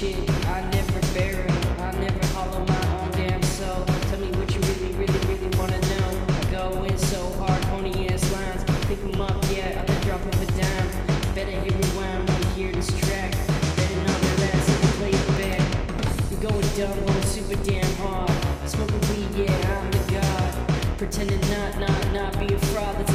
shit, I never bury. I never hollow my own damn soul. Tell me what you really wanna know. I go in so hard, phony ass lines. Pick 'em up, yeah, at the drop of a dime. Better hit rewind when you hear this track. Better not relax and play it back. You're going dumb, going super damn hard. Smoking weed, yeah, I'm the god. Pretending not be a fraud.